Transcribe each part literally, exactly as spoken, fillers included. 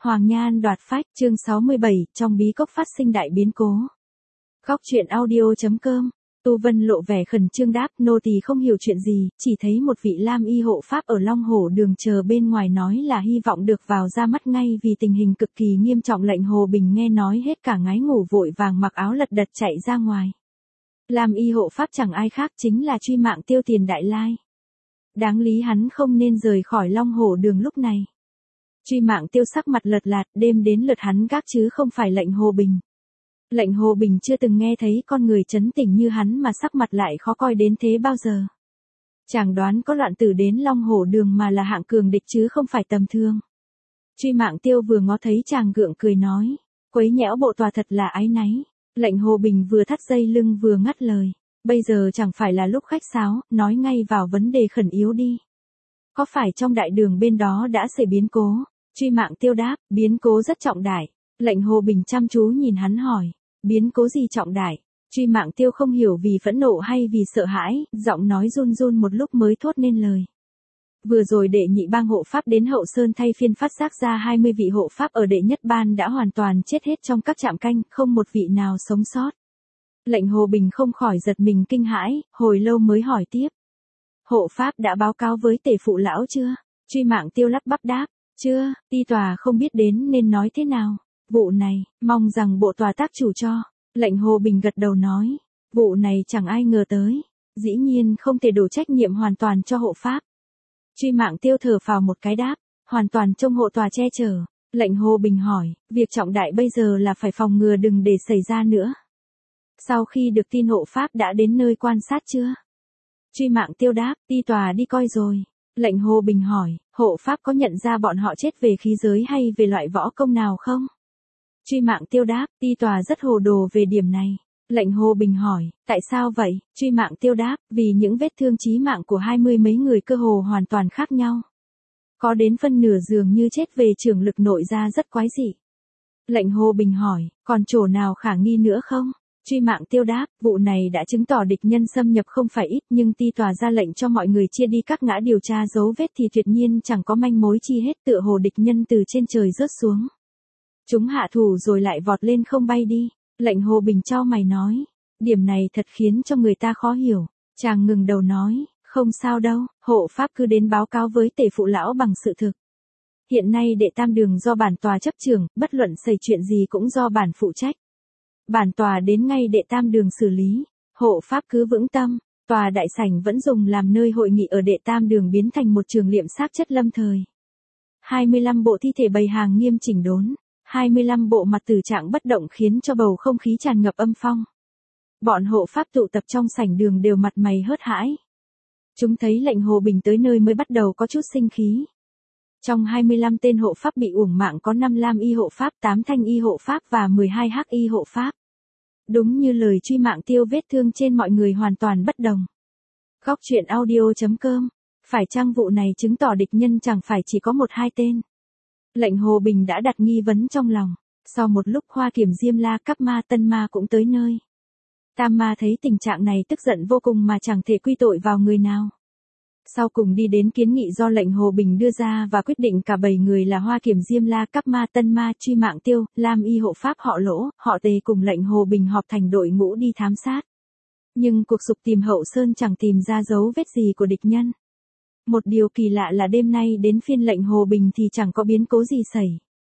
Hoàng Nhan đoạt phách, chương sáu mươi bảy, trong bí cốc phát sinh đại biến cố. Góc truyện audio.com, Tu Vân lộ vẻ khẩn trương đáp, nô tỳ không hiểu chuyện gì, chỉ thấy một vị lam y hộ pháp ở Long Hổ đường chờ bên ngoài nói là hy vọng được vào ra mắt ngay vì tình hình cực kỳ nghiêm trọng. Lệnh Hồ Bình nghe nói hết cả ngái ngủ vội vàng mặc áo lật đật chạy ra ngoài. Lam y hộ pháp chẳng ai khác chính là Truy Mạng Tiêu Tiền Đại Lai. Đáng lý hắn không nên rời khỏi Long Hổ đường lúc này. Truy Mạng Tiêu sắc mặt lật lạt, đêm đến lượt hắn gác chứ không phải Lệnh Hồ Bình. Lệnh Hồ Bình chưa từng nghe thấy con người trấn tĩnh như hắn mà sắc mặt lại khó coi đến thế bao giờ. Chàng đoán có loạn tử đến Long Hổ đường mà là hạng cường địch chứ không phải tầm thường. Truy Mạng Tiêu vừa ngó thấy chàng gượng cười nói, quấy nhẽo bộ tòa thật là áy náy. Lệnh Hồ Bình vừa thắt dây lưng vừa ngắt lời, bây giờ chẳng phải là lúc khách sáo, nói ngay vào vấn đề khẩn yếu đi. Có phải trong đại đường bên đó đã xảy biến cố? Truy Mạng Tiêu đáp, biến cố rất trọng đại. Lệnh Hồ Bình chăm chú nhìn hắn hỏi, biến cố gì trọng đại? Truy Mạng Tiêu không hiểu vì phẫn nộ hay vì sợ hãi, giọng nói run run một lúc mới thốt nên lời. Vừa rồi đệ nhị bang hộ pháp đến Hậu Sơn thay phiên phát giác ra hai mươi vị hộ pháp ở đệ nhất ban đã hoàn toàn chết hết trong các trạm canh, không một vị nào sống sót. Lệnh Hồ Bình không khỏi giật mình kinh hãi, hồi lâu mới hỏi tiếp. Hộ pháp đã báo cáo với tể phụ lão chưa? Truy Mạng Tiêu lắp bắp đáp, chưa, ti tòa không biết đến nên nói thế nào. Vụ này, mong rằng bộ tòa tác chủ cho. Lệnh Hồ Bình gật đầu nói, vụ này chẳng ai ngờ tới. Dĩ nhiên không thể đổ trách nhiệm hoàn toàn cho hộ pháp. Truy Mạng Tiêu thở phào một cái đáp, hoàn toàn trông hộ tòa che chở. Lệnh Hồ Bình hỏi, việc trọng đại bây giờ là phải phòng ngừa đừng để xảy ra nữa. Sau khi được tin hộ pháp đã đến nơi quan sát chưa? Truy Mạng Tiêu đáp, ti tòa đi coi rồi. Lệnh Hồ Bình hỏi, hộ pháp có nhận ra bọn họ chết về khí giới hay về loại võ công nào không? Truy Mạng Tiêu đáp, ti tòa rất hồ đồ về điểm này. Lệnh Hồ Bình hỏi, tại sao vậy? Truy Mạng Tiêu đáp, vì những vết thương chí mạng của hai mươi mấy người cơ hồ hoàn toàn khác nhau. Có đến phân nửa dường như chết về trường lực nội ra rất quái dị. Lệnh Hồ Bình hỏi, còn chỗ nào khả nghi nữa không? Truy Mạng Tiêu đáp, vụ này đã chứng tỏ địch nhân xâm nhập không phải ít, nhưng ti tòa ra lệnh cho mọi người chia đi các ngã điều tra dấu vết thì tuyệt nhiên chẳng có manh mối chi hết, tựa hồ địch nhân từ trên trời rớt xuống. Chúng hạ thủ rồi lại vọt lên không bay đi. Lệnh Hồ Bình chau mày nói, điểm này thật khiến cho người ta khó hiểu. Chàng ngừng đầu nói, không sao đâu, hộ pháp cứ đến báo cáo với tể phụ lão bằng sự thực. Hiện nay đệ tam đường do bản tòa chấp trưởng, bất luận xảy chuyện gì cũng do bản phụ trách. Bản tòa đến ngay đệ tam đường xử lý, hộ pháp cứ vững tâm. Tòa đại sảnh vẫn dùng làm nơi hội nghị ở đệ tam đường biến thành một trường liệm xác chất lâm thời. hai mươi lăm bộ thi thể bày hàng nghiêm chỉnh đốn. hai mươi lăm bộ mặt tử trạng bất động khiến cho bầu không khí tràn ngập âm phong. Bọn hộ pháp tụ tập trong sảnh đường đều mặt mày hớt hãi. Chúng thấy Lệnh Hồ Bình tới nơi mới bắt đầu có chút sinh khí. Trong hai mươi lăm tên hộ pháp bị uổng mạng có năm lam y hộ pháp, tám thanh y hộ pháp và mười hai hắc y hộ pháp. Đúng như lời Truy Mạng Tiêu, vết thương trên mọi người hoàn toàn bất đồng. Góc truyện audio.com, phải chăng vụ này chứng tỏ địch nhân chẳng phải chỉ có một hai tên? Lệnh Hồ Bình đã đặt nghi vấn trong lòng. Sau một lúc Hoa Kiểm Diêm La, Cấp Ma, Tân Ma cũng tới nơi. Tam Ma thấy tình trạng này tức giận vô cùng mà chẳng thể quy tội vào người nào. Sau cùng đi đến kiến nghị do Lệnh Hồ Bình đưa ra và quyết định cả bảy người là Hoa Kiểm Diêm La, Cấp Ma, Tân Ma, Truy Mạng Tiêu, Lam y hộ pháp họ Lỗ, họ Tề cùng Lệnh Hồ Bình họp thành đội ngũ đi thám sát. Nhưng cuộc sục tìm Hậu Sơn chẳng tìm ra dấu vết gì của địch nhân. Một điều kỳ lạ là đêm nay đến phiên Lệnh Hồ Bình thì chẳng có biến cố gì xảy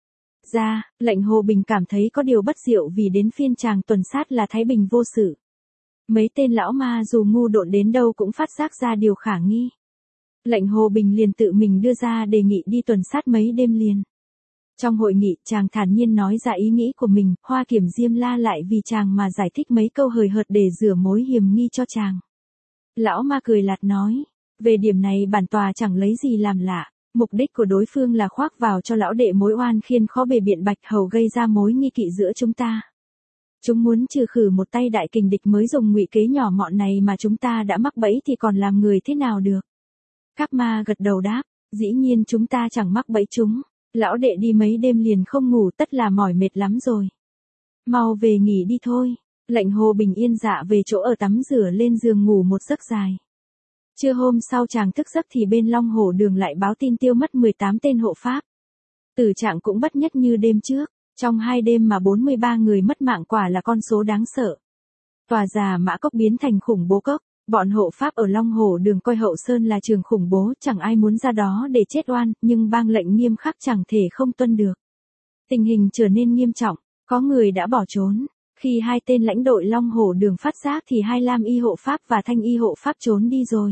ra. Lệnh Hồ Bình cảm thấy có điều bất diệu vì đến phiên chàng tuần sát là thái bình vô sự. Mấy tên lão ma dù ngu độn đến đâu cũng phát giác ra điều khả nghi. Lệnh Hồ Bình liền tự mình đưa ra đề nghị đi tuần sát mấy đêm liền. Trong hội nghị chàng thản nhiên nói ra ý nghĩ của mình, Hoa Kiểm Diêm La lại vì chàng mà giải thích mấy câu hời hợt để rửa mối hiềm nghi cho chàng. Lão ma cười lạt nói, về điểm này bản tòa chẳng lấy gì làm lạ, mục đích của đối phương là khoác vào cho lão đệ mối oan khiên khó bề biện bạch hầu gây ra mối nghi kỵ giữa chúng ta. Chúng muốn trừ khử một tay đại kình địch mới dùng ngụy kế nhỏ mọn này mà chúng ta đã mắc bẫy thì còn làm người thế nào được? Các ma gật đầu đáp, dĩ nhiên chúng ta chẳng mắc bẫy chúng, lão đệ đi mấy đêm liền không ngủ tất là mỏi mệt lắm rồi. Mau về nghỉ đi thôi. Lệnh Hồ Bình yên dạ về chỗ ở tắm rửa lên giường ngủ một giấc dài. Trưa hôm sau chàng thức giấc thì bên Long Hổ đường lại báo tin tiêu mất mười tám tên hộ pháp. Tử trạng cũng bất nhất như đêm trước, trong hai đêm mà bốn mươi ba người mất mạng quả là con số đáng sợ. Tòa Già Mã Cốc biến thành khủng bố cốc, bọn hộ pháp ở Long Hồ Đường coi Hậu Sơn là trường khủng bố, chẳng ai muốn ra đó để chết oan, nhưng bang lệnh nghiêm khắc chẳng thể không tuân được. Tình hình trở nên nghiêm trọng, có người đã bỏ trốn. Khi hai tên lãnh đội Long Hồ Đường phát giác thì hai Lam y hộ pháp và Thanh y hộ pháp trốn đi rồi.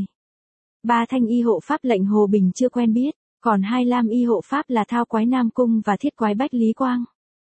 Ba Thanh y hộ pháp lệnh Hồ Bình chưa quen biết, còn hai Lam y hộ pháp là Thao Quái Nam Cung và Thiết Quái Bách Lý Quang.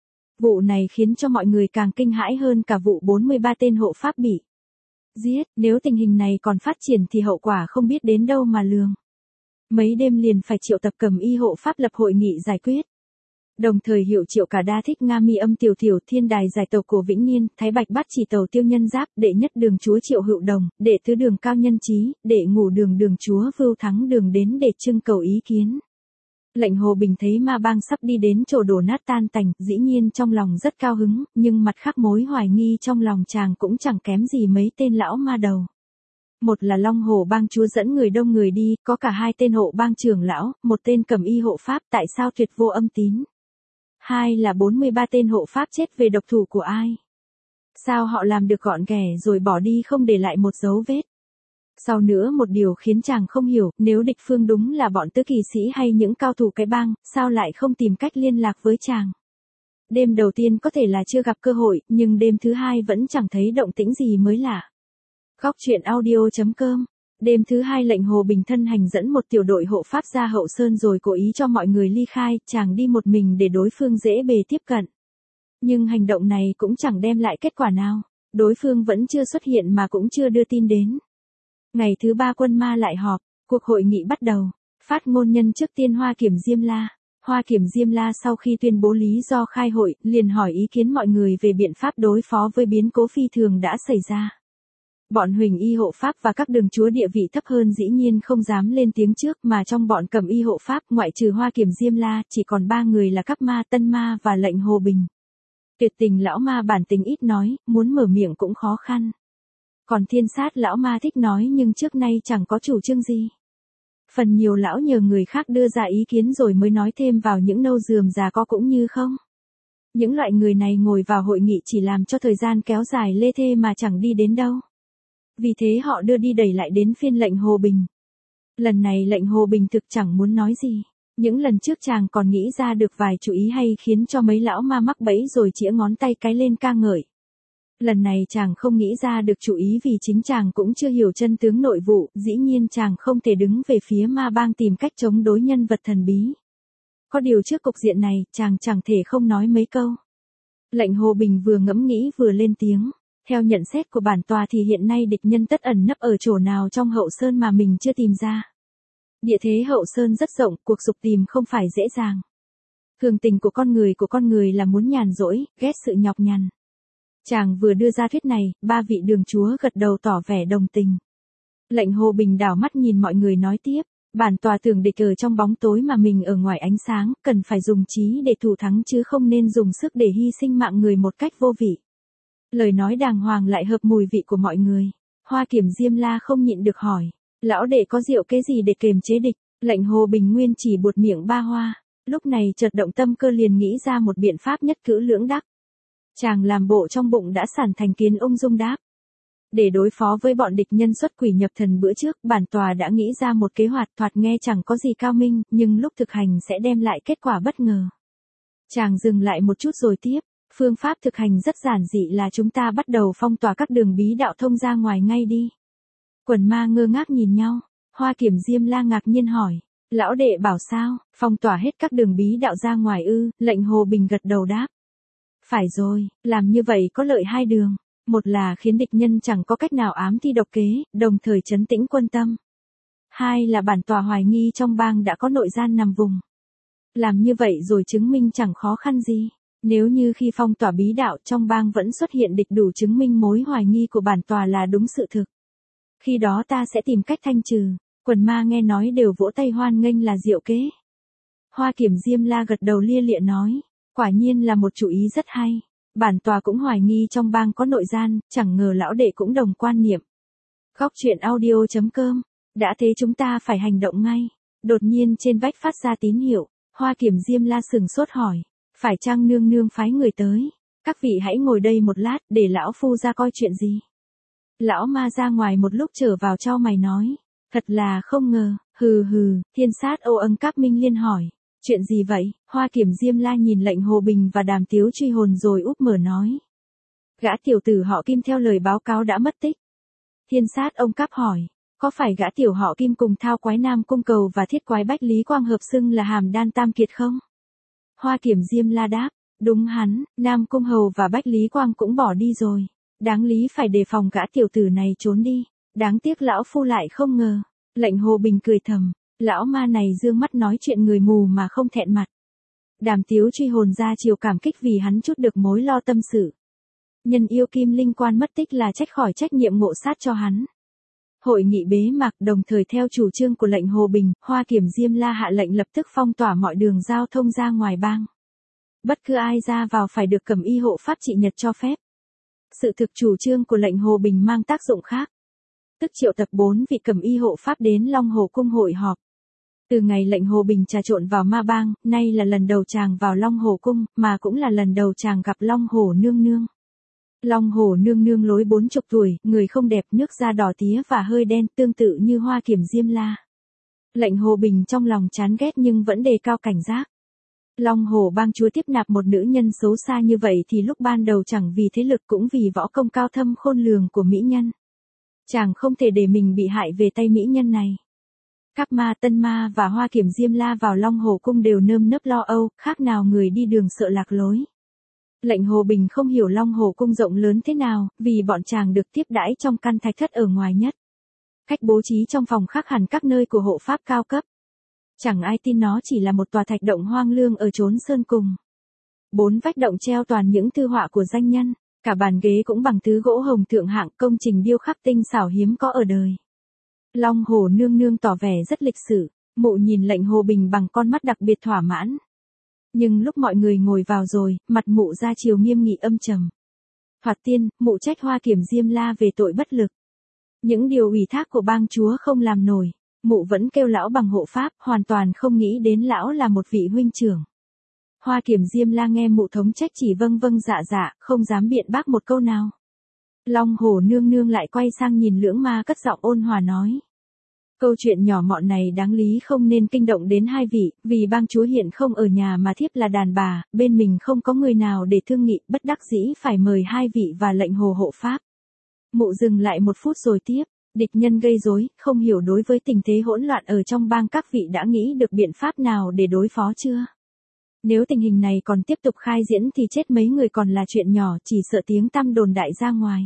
Vụ này khiến cho mọi người càng kinh hãi hơn cả vụ bốn mươi ba tên hộ pháp bị giết, nếu tình hình này còn phát triển thì hậu quả không biết đến đâu mà lường. Mấy đêm liền phải triệu tập cầm y hộ pháp lập hội nghị giải quyết. Đồng thời hiệu triệu cả Đa Thích Nga Mi Âm Tiểu Tiểu Thiên Đài giải tộc của Vĩnh Niên, Thái Bạch Bát Chỉ Tàu Tiêu Nhân Giáp, đệ nhất đường chúa Triệu Hữu Đồng, đệ tứ đường Cao Nhân Chí, đệ ngũ đường đường chúa Vưu Thắng Đường đến để trưng cầu ý kiến. Lệnh Hồ Bình thấy ma bang sắp đi đến chỗ đổ nát tan tành, dĩ nhiên trong lòng rất cao hứng, nhưng mặt khác mối hoài nghi trong lòng chàng cũng chẳng kém gì mấy tên lão ma đầu. Một là Long Hồ bang chúa dẫn người đông người đi, có cả hai tên hộ bang trưởng lão, một tên cầm y hộ pháp, tại sao tuyệt vô âm tín. Hai là bốn mươi ba tên hộ pháp chết về độc thủ của ai. Sao họ làm được gọn ghẻ rồi bỏ đi không để lại một dấu vết. Sau nữa một điều khiến chàng không hiểu, nếu địch phương đúng là bọn tứ kỳ sĩ hay những cao thủ cái bang, sao lại không tìm cách liên lạc với chàng. Đêm đầu tiên có thể là chưa gặp cơ hội, nhưng đêm thứ hai vẫn chẳng thấy động tĩnh gì mới lạ. Góc truyện audio chấm com. Đêm thứ hai lệnh Hồ Bình thân hành dẫn một tiểu đội hộ pháp ra Hậu Sơn rồi cố ý cho mọi người ly khai, chàng đi một mình để đối phương dễ bề tiếp cận. Nhưng hành động này cũng chẳng đem lại kết quả nào, đối phương vẫn chưa xuất hiện mà cũng chưa đưa tin đến. Ngày thứ ba quân ma lại họp, cuộc hội nghị bắt đầu, phát ngôn nhân trước tiên Hoa Kiểm Diêm La. Hoa Kiểm Diêm La sau khi tuyên bố lý do khai hội, liền hỏi ý kiến mọi người về biện pháp đối phó với biến cố phi thường đã xảy ra. Bọn Huỳnh y hộ pháp và các đường chúa địa vị thấp hơn dĩ nhiên không dám lên tiếng trước, mà trong bọn cầm y hộ pháp ngoại trừ Hoa Kiểm Diêm La chỉ còn ba người là Các Ma, Tân Ma và lệnh Hồ Bình. Tuyệt Tình lão ma bản tính ít nói, muốn mở miệng cũng khó khăn. Còn Thiên Sát lão ma thích nói nhưng trước nay chẳng có chủ trương gì. Phần nhiều lão nhờ người khác đưa ra ý kiến rồi mới nói thêm vào, những nâu dườm già có cũng như không. Những loại người này ngồi vào hội nghị chỉ làm cho thời gian kéo dài lê thê mà chẳng đi đến đâu. Vì thế họ đưa đi đẩy lại đến phiên lệnh Hồ Bình. Lần này lệnh Hồ Bình thực chẳng muốn nói gì. Những lần trước chàng còn nghĩ ra được vài chủ ý hay khiến cho mấy lão ma mắc bẫy rồi chĩa ngón tay cái lên ca ngợi. Lần này chàng không nghĩ ra được chủ ý vì chính chàng cũng chưa hiểu chân tướng nội vụ, dĩ nhiên chàng không thể đứng về phía ma bang tìm cách chống đối nhân vật thần bí. Có điều trước cục diện này, chàng chẳng thể không nói mấy câu. Lệnh Hồ Bình vừa ngẫm nghĩ vừa lên tiếng. Theo nhận xét của bản tòa thì hiện nay địch nhân tất ẩn nấp ở chỗ nào trong Hậu Sơn mà mình chưa tìm ra. Địa thế Hậu Sơn rất rộng, cuộc dục tìm không phải dễ dàng. Thường tình của con người của con người là muốn nhàn rỗi, ghét sự nhọc nhằn. Chàng vừa đưa ra thuyết này, ba vị đường chúa gật đầu tỏ vẻ đồng tình. Lệnh Hồ Bình đảo mắt nhìn mọi người nói tiếp, bản tòa tưởng địch ở trong bóng tối mà mình ở ngoài ánh sáng, cần phải dùng trí để thủ thắng chứ không nên dùng sức để hy sinh mạng người một cách vô vị. Lời nói đàng hoàng lại hợp mùi vị của mọi người. Hoa Kiểm Diêm La không nhịn được hỏi, lão đệ có diệu kế gì để kềm chế địch? Lệnh Hồ Bình nguyên chỉ buột miệng ba hoa, lúc này chợt động tâm cơ liền nghĩ ra một biện pháp nhất cử lưỡng đắc. Chàng làm bộ trong bụng đã sản thành kiến ung dung đáp. Để đối phó với bọn địch nhân xuất quỷ nhập thần bữa trước, bản tòa đã nghĩ ra một kế hoạch thoạt nghe chẳng có gì cao minh, nhưng lúc thực hành sẽ đem lại kết quả bất ngờ. Chàng dừng lại một chút rồi tiếp. Phương pháp thực hành rất giản dị là chúng ta bắt đầu phong tỏa các đường bí đạo thông ra ngoài ngay đi. Quần ma ngơ ngác nhìn nhau, Hoa Kiểm Diêm La ngạc nhiên hỏi, lão đệ bảo sao, phong tỏa hết các đường bí đạo ra ngoài ư? Lệnh Hồ Bình gật đầu đáp. Phải rồi, làm như vậy có lợi hai đường, một là khiến địch nhân chẳng có cách nào ám thi độc kế, đồng thời trấn tĩnh quân tâm. Hai là bản tòa hoài nghi trong bang đã có nội gian nằm vùng. Làm như vậy rồi chứng minh chẳng khó khăn gì. Nếu như khi phong tỏa bí đạo trong bang vẫn xuất hiện địch đủ chứng minh mối hoài nghi của bản tòa là đúng sự thực. Khi đó ta sẽ tìm cách thanh trừ. Quần ma nghe nói đều vỗ tay hoan nghênh là diệu kế. Hoa Kiểm Diêm La gật đầu lia lịa nói, quả nhiên là một chủ ý rất hay. Bản tòa cũng hoài nghi trong bang có nội gian, chẳng ngờ lão đệ cũng đồng quan niệm. Góc truyện audio chấm com. Đã thế chúng ta phải hành động ngay. Đột nhiên trên vách phát ra tín hiệu. Hoa Kiểm Diêm La sừng sốt hỏi, phải chăng nương nương phái người tới? Các vị hãy ngồi đây một lát, để lão phu ra coi chuyện gì. Lão ma ra ngoài một lúc trở vào chau mày nói, thật là không ngờ, hừ hừ. Thiên sát Âu Ân Cáp Minh Liên hỏi, chuyện gì vậy? Hoa Kiểm Diêm La nhìn Lệnh Hồ Bình và Đàm Tiếu truy hồn rồi úp mở nói, gã tiểu tử họ Kim theo lời báo cáo đã mất tích. Thiên sát ông Cáp hỏi, có phải gã tiểu họ Kim cùng Thao Quái Nam Cung Cầu và Thiết Quái Bách Lý Quang hợp xưng là Hàm Đan Tam Kiệt không? Hoa Kiểm Diêm La đáp, đúng hắn, Nam Cung Hầu và Bách Lý Quang cũng bỏ đi rồi. Đáng lý phải đề phòng gã tiểu tử này trốn đi. Đáng tiếc lão phu lại không ngờ. Lệnh Hồ Bình cười thầm, lão ma này dương mắt nói chuyện người mù mà không thẹn mặt. Đàm Tiếu truy hồn ra chiều cảm kích vì hắn chút được mối lo tâm sự. Nhân yêu Kim Linh Quan mất tích là trách khỏi trách nhiệm ngộ sát cho hắn. Hội nghị bế mạc, đồng thời theo chủ trương của Lệnh Hồ Bình, Hoa Kiểm Diêm La hạ lệnh lập tức phong tỏa mọi đường giao thông ra ngoài bang. Bất cứ ai ra vào phải được cẩm y hộ pháp trị nhật cho phép. Sự thực chủ trương của Lệnh Hồ Bình mang tác dụng khác. Tức triệu tập bốn vị cẩm y hộ pháp đến Long Hồ Cung hội họp. Từ ngày Lệnh Hồ Bình trà trộn vào ma bang, nay là lần đầu chàng vào Long Hồ Cung, mà cũng là lần đầu chàng gặp Long Hồ nương nương. Long Hồ nương nương lối bốn chục tuổi, người không đẹp, nước da đỏ tía và hơi đen, tương tự như Hoa Kiểm Diêm La. Lệnh Hồ Bình trong lòng chán ghét nhưng vẫn đề cao cảnh giác. Long Hồ bang chúa tiếp nạp một nữ nhân xấu xa như vậy thì lúc ban đầu chẳng vì thế lực cũng vì võ công cao thâm khôn lường của mỹ nhân. Chàng không thể để mình bị hại về tay mỹ nhân này. Các ma Tân Ma và Hoa Kiểm Diêm La vào Long Hồ Cung đều nơm nớp lo âu, khác nào người đi đường sợ lạc lối. Lệnh Hồ Bình không hiểu Long Hồ Cung rộng lớn thế nào, vì bọn chàng được tiếp đãi trong căn thạch thất ở ngoài nhất. Cách bố trí trong phòng khác hẳn các nơi của hộ pháp cao cấp. Chẳng ai tin nó chỉ là một tòa thạch động hoang lương ở chốn sơn cùng. Bốn vách động treo toàn những thư họa của danh nhân, cả bàn ghế cũng bằng thứ gỗ hồng thượng hạng, công trình điêu khắc tinh xảo hiếm có ở đời. Long Hồ nương nương tỏ vẻ rất lịch sự, mụ nhìn Lệnh Hồ Bình bằng con mắt đặc biệt thỏa mãn. Nhưng lúc mọi người ngồi vào rồi, mặt mụ ra chiều nghiêm nghị âm trầm. Thoạt tiên, mụ trách Hoa Kiểm Diêm La về tội bất lực. Những điều ủy thác của bang chúa không làm nổi, mụ vẫn kêu lão bằng hộ pháp, hoàn toàn không nghĩ đến lão là một vị huynh trưởng. Hoa Kiểm Diêm La nghe mụ thống trách chỉ vâng vâng dạ dạ, không dám biện bác một câu nào. Long Hồ nương nương lại quay sang nhìn Lưỡng Ma cất giọng ôn hòa nói. Câu chuyện nhỏ mọn này đáng lý không nên kinh động đến hai vị, vì bang chúa hiện không ở nhà mà thiếp là đàn bà, bên mình không có người nào để thương nghị, bất đắc dĩ phải mời hai vị và Lệnh Hồ hộ pháp. Mụ dừng lại một phút rồi tiếp, địch nhân gây rối, không hiểu đối với tình thế hỗn loạn ở trong bang các vị đã nghĩ được biện pháp nào để đối phó chưa? Nếu tình hình này còn tiếp tục khai diễn thì chết mấy người còn là chuyện nhỏ, chỉ sợ tiếng tăm đồn đại ra ngoài.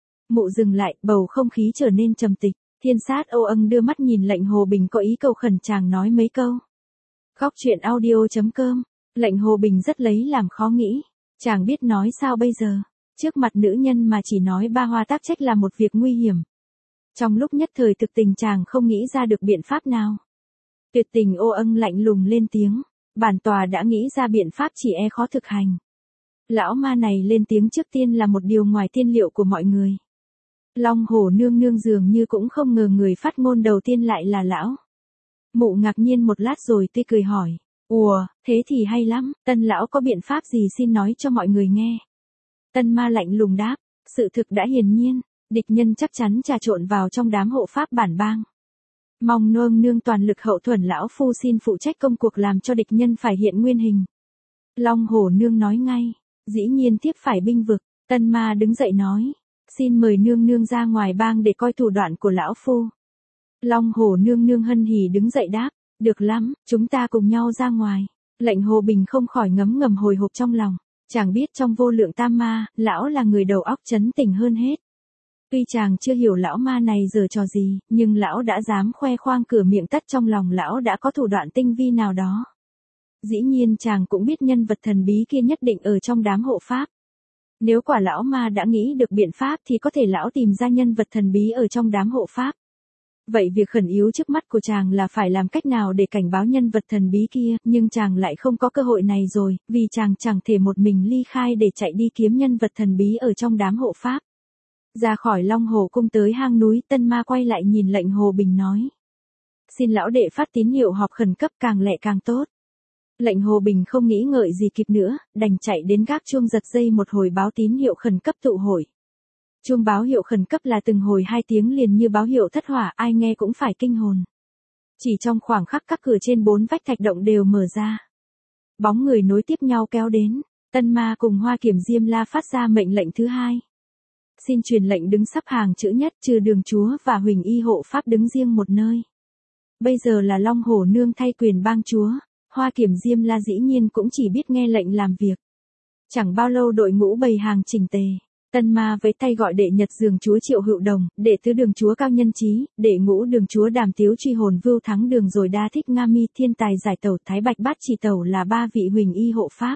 Mụ dừng lại, bầu không khí trở nên trầm tịch. Thiên sát Âu Ân đưa mắt nhìn Lệnh Hồ Bình có ý cầu khẩn chàng nói mấy câu. Góc truyện audio chấm com. Lệnh Hồ Bình rất lấy làm khó nghĩ. Chàng biết nói sao bây giờ. Trước mặt nữ nhân mà chỉ nói ba hoa tác trách là một việc nguy hiểm. Trong lúc nhất thời thực tình chàng không nghĩ ra được biện pháp nào. Tuyệt tình Âu Ân lạnh lùng lên tiếng. Bản tòa đã nghĩ ra biện pháp chỉ e khó thực hành. Lão ma này lên tiếng trước tiên là một điều ngoài tiên liệu của mọi người. Long Hồ nương nương dường như cũng không ngờ người phát ngôn đầu tiên lại là lão. Mụ ngạc nhiên một lát rồi tươi cười hỏi. Ủa, thế thì hay lắm, Tân lão có biện pháp gì xin nói cho mọi người nghe. Tân Ma lạnh lùng đáp, sự thực đã hiển nhiên, địch nhân chắc chắn trà trộn vào trong đám hộ pháp bản bang. Mong nương nương toàn lực hậu thuẫn, lão phu xin phụ trách công cuộc làm cho địch nhân phải hiện nguyên hình. Long Hồ nương nói ngay, dĩ nhiên tiếp phải binh vực. Tân Ma đứng dậy nói. Xin mời nương nương ra ngoài bang để coi thủ đoạn của lão phu. Long Hồ nương nương hân hỉ đứng dậy đáp, được lắm, chúng ta cùng nhau ra ngoài. Lệnh Hồ Bình không khỏi ngấm ngầm hồi hộp trong lòng, chàng biết trong vô lượng tam ma, lão là người đầu óc chấn tỉnh hơn hết. Tuy chàng chưa hiểu lão ma này giở trò gì, nhưng lão đã dám khoe khoang cửa miệng tất trong lòng lão đã có thủ đoạn tinh vi nào đó. Dĩ nhiên chàng cũng biết nhân vật thần bí kia nhất định ở trong đám hộ pháp. Nếu quả lão ma đã nghĩ được biện pháp thì có thể lão tìm ra nhân vật thần bí ở trong đám hộ pháp. Vậy việc khẩn yếu trước mắt của chàng là phải làm cách nào để cảnh báo nhân vật thần bí kia, nhưng chàng lại không có cơ hội này rồi, vì chàng chẳng thể một mình ly khai để chạy đi kiếm nhân vật thần bí ở trong đám hộ pháp. Ra khỏi Long Hồ Cung tới hang núi, Tân Ma quay lại nhìn Lệnh Hồ Bình nói. Xin lão đệ phát tín hiệu họp khẩn cấp càng lẹ càng tốt. Lệnh Hồ Bình không nghĩ ngợi gì kịp nữa, đành chạy đến gác chuông giật dây một hồi báo tín hiệu khẩn cấp tụ hội. Chuông báo hiệu khẩn cấp là từng hồi hai tiếng liền như báo hiệu thất hỏa, ai nghe cũng phải kinh hồn. Chỉ trong khoảng khắc các cửa trên bốn vách thạch động đều mở ra. Bóng người nối tiếp nhau kéo đến, Tân Ma cùng Hoa Kiểm Diêm La phát ra mệnh lệnh thứ hai. Xin truyền lệnh đứng sắp hàng chữ nhất, trừ Đường Chúa và Huỳnh Y hộ pháp đứng riêng một nơi. Bây giờ là Long Hổ Nương thay quyền bang chúa, Hoa Kiểm Diêm La dĩ nhiên cũng chỉ biết nghe lệnh làm việc. Chẳng bao lâu đội ngũ bày hàng chỉnh tề. Tân Ma với tay gọi đệ nhật dường chúa Triệu Hữu Đồng, đệ tứ đường chúa Cao Nhân Chí, đệ ngũ đường chúa Đàm Tiếu Truy Hồn Vưu Thắng Đường rồi Đa Thích Nga Mi Thiên Tài Giải Tẩu Thái Bạch Bát Chỉ Tẩu là ba vị Huỳnh Y hộ pháp.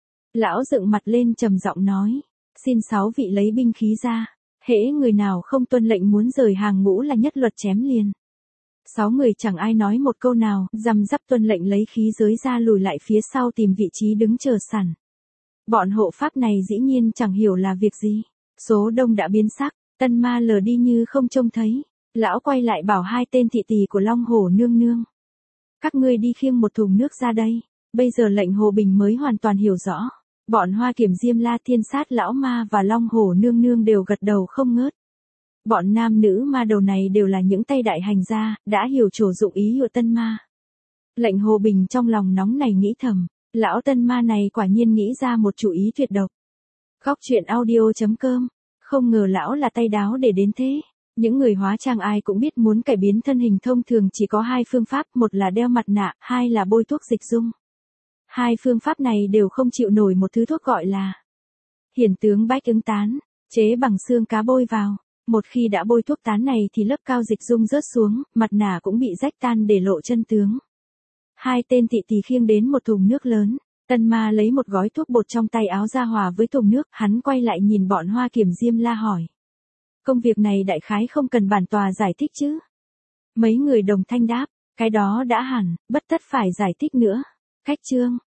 Lão dựng mặt lên trầm giọng nói, xin sáu vị lấy binh khí ra, hễ người nào không tuân lệnh muốn rời hàng ngũ là nhất luật chém liền. Sáu người chẳng ai nói một câu nào, răm rắp tuân lệnh lấy khí giới ra lùi lại phía sau tìm vị trí đứng chờ sẵn. Bọn hộ pháp này dĩ nhiên chẳng hiểu là việc gì. Số đông đã biến sắc, Tân Ma lờ đi như không trông thấy. Lão quay lại bảo hai tên thị tỳ của Long Hổ Nương Nương. Các ngươi đi khiêng một thùng nước ra đây. Bây giờ lệnh Hồ Bình mới hoàn toàn hiểu rõ. Bọn Hoa Kiểm Diêm La Thiên Sát Lão Ma và Long Hổ Nương Nương đều gật đầu không ngớt. Bọn nam nữ ma đầu này đều là những tay đại hành gia, đã hiểu trổ dụng ý của Tân Ma. Lệnh Hồ Bình trong lòng nóng này nghĩ thầm. Lão Tân Ma này quả nhiên nghĩ ra một chủ ý tuyệt độc. Góc truyện audio chấm com. Không ngờ lão là tay đáo để đến thế. Những người hóa trang ai cũng biết muốn cải biến thân hình thông thường chỉ có hai phương pháp, một là đeo mặt nạ, hai là bôi thuốc dịch dung. Hai phương pháp này đều không chịu nổi một thứ thuốc gọi là hiển tướng bách ứng tán, chế bằng xương cá bôi vào. Một khi đã bôi thuốc tán này thì lớp cao dịch dung rớt xuống, mặt nạ cũng bị rách tan để lộ chân tướng. Hai tên thị tỳ khiêng đến một thùng nước lớn. Tân Ma lấy một gói thuốc bột trong tay áo ra hòa với thùng nước, hắn quay lại nhìn bọn Hoa Kiểm Diêm La hỏi. Công việc này đại khái không cần bản tòa giải thích chứ? Mấy người đồng thanh đáp, cái đó đã hẳn, bất tất phải giải thích nữa. Khách trương,